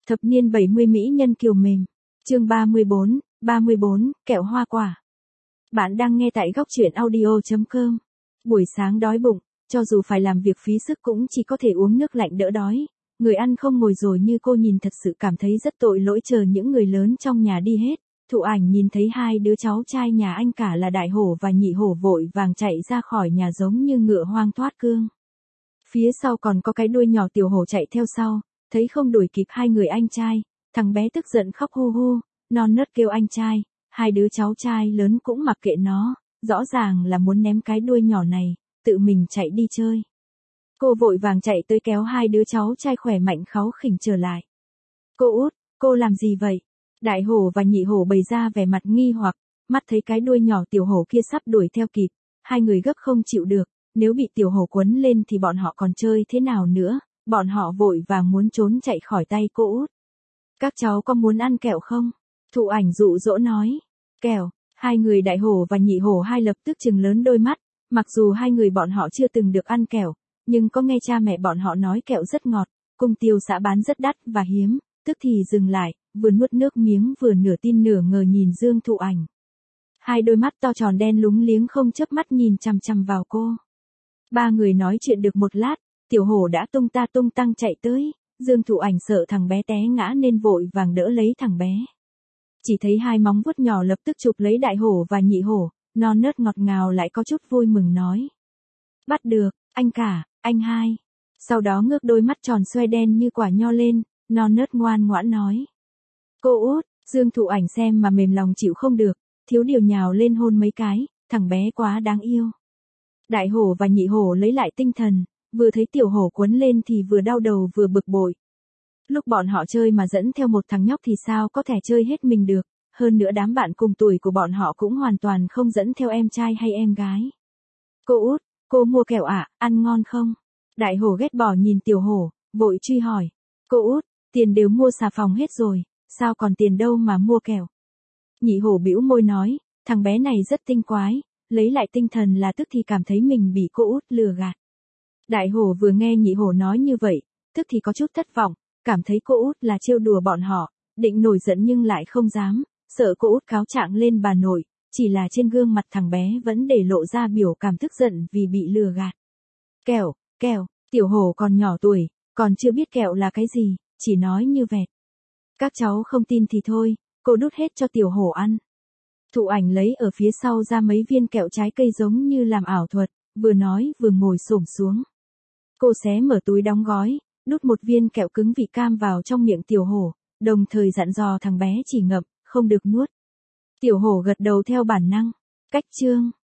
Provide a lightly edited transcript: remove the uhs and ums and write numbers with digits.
Thập niên 70 mỹ nhân kiều mềm. Chương 34, kẹo hoa quả. Bạn đang nghe tại góc truyện audio.com. Buổi sáng đói bụng, cho dù phải làm việc phí sức cũng chỉ có thể uống nước lạnh đỡ đói. Người ăn không ngồi rồi như cô nhìn thật sự cảm thấy rất tội lỗi chờ những người lớn trong nhà đi hết. Thụ Ảnh nhìn thấy hai đứa cháu trai nhà anh cả là Đại Hổ và Nhị Hổ vội vàng chạy ra khỏi nhà giống như ngựa hoang thoát cương. Phía sau còn có cái đuôi nhỏ Tiểu Hổ chạy theo sau, thấy không đuổi kịp hai người anh trai, thằng bé tức giận khóc hu hu, non nớt kêu anh trai, hai đứa cháu trai lớn cũng mặc kệ nó, rõ ràng là muốn ném cái đuôi nhỏ này, tự mình chạy đi chơi. Cô vội vàng chạy tới kéo hai đứa cháu trai khỏe mạnh kháu khỉnh trở lại. Cô út, cô làm gì vậy? Đại Hổ và Nhị Hổ bày ra vẻ mặt nghi hoặc, mắt thấy cái đuôi nhỏ Tiểu Hổ kia sắp đuổi theo kịp, hai người gấp không chịu được, nếu bị Tiểu Hổ quấn lên thì bọn họ còn chơi thế nào nữa, bọn họ vội vàng muốn trốn chạy khỏi tay cô út. Các cháu có muốn ăn kẹo không? Thụ Ảnh dụ dỗ nói. Kẹo, hai người Đại Hổ và Nhị Hổ hai lập tức trừng lớn đôi mắt, mặc dù hai người bọn họ chưa từng được ăn kẹo, nhưng có nghe cha mẹ bọn họ nói kẹo rất ngọt, cung tiêu xã bán rất đắt và hiếm, tức thì dừng lại, vừa nuốt nước miếng vừa nửa tin nửa ngờ nhìn Dương Thụ Ảnh. Hai đôi mắt to tròn đen lúng liếng không chớp mắt nhìn chằm chằm vào cô. Ba người nói chuyện được một lát, Tiểu Hổ đã tung ta tung tăng chạy tới, Dương Thụ Ảnh sợ thằng bé té ngã nên vội vàng đỡ lấy thằng bé. Chỉ thấy hai móng vuốt nhỏ lập tức chụp lấy Đại Hổ và Nhị Hổ, non nớt ngọt ngào lại có chút vui mừng nói. Bắt được, anh cả, anh hai. Sau đó ngước đôi mắt tròn xoe đen như quả nho lên, non nớt ngoan ngoãn nói. Cô út, Dương Thụ Ảnh xem mà mềm lòng chịu không được, thiếu điều nhào lên hôn mấy cái, thằng bé quá đáng yêu. Đại Hổ và Nhị Hổ lấy lại tinh thần, vừa thấy Tiểu Hổ quấn lên thì vừa đau đầu vừa bực bội. Lúc bọn họ chơi mà dẫn theo một thằng nhóc thì sao có thể chơi hết mình được, hơn nữa đám bạn cùng tuổi của bọn họ cũng hoàn toàn không dẫn theo em trai hay em gái. Cô út, cô mua kẹo ạ, ăn ngon không? Đại Hổ ghét bỏ nhìn Tiểu Hổ, vội truy hỏi. Cô út, tiền đều mua xà phòng hết rồi, sao còn tiền đâu mà mua kẹo? Nhị Hổ bĩu môi nói, thằng bé này rất tinh quái, lấy lại tinh thần là tức thì cảm thấy mình bị cô út lừa gạt. Đại Hổ vừa nghe Nhị Hổ nói như vậy, tức thì có chút thất vọng, cảm thấy cô út là trêu đùa bọn họ, định nổi giận nhưng lại không dám, sợ cô út cáo trạng lên bà nội, chỉ là trên gương mặt thằng bé vẫn để lộ ra biểu cảm tức giận vì bị lừa gạt. Kẹo, Tiểu Hổ còn nhỏ tuổi, còn chưa biết kẹo là cái gì, chỉ nói như vẹt. Các cháu không tin thì thôi, cô đút hết cho Tiểu Hổ ăn. Thụ Ảnh lấy ở phía sau ra mấy viên kẹo trái cây giống như làm ảo thuật, vừa nói vừa ngồi xổm xuống. Cô xé mở túi đóng gói, đút một viên kẹo cứng vị cam vào trong miệng Tiểu Hổ, đồng thời dặn dò thằng bé chỉ ngậm, không được nuốt. Tiểu Hổ gật đầu theo bản năng. Cách chương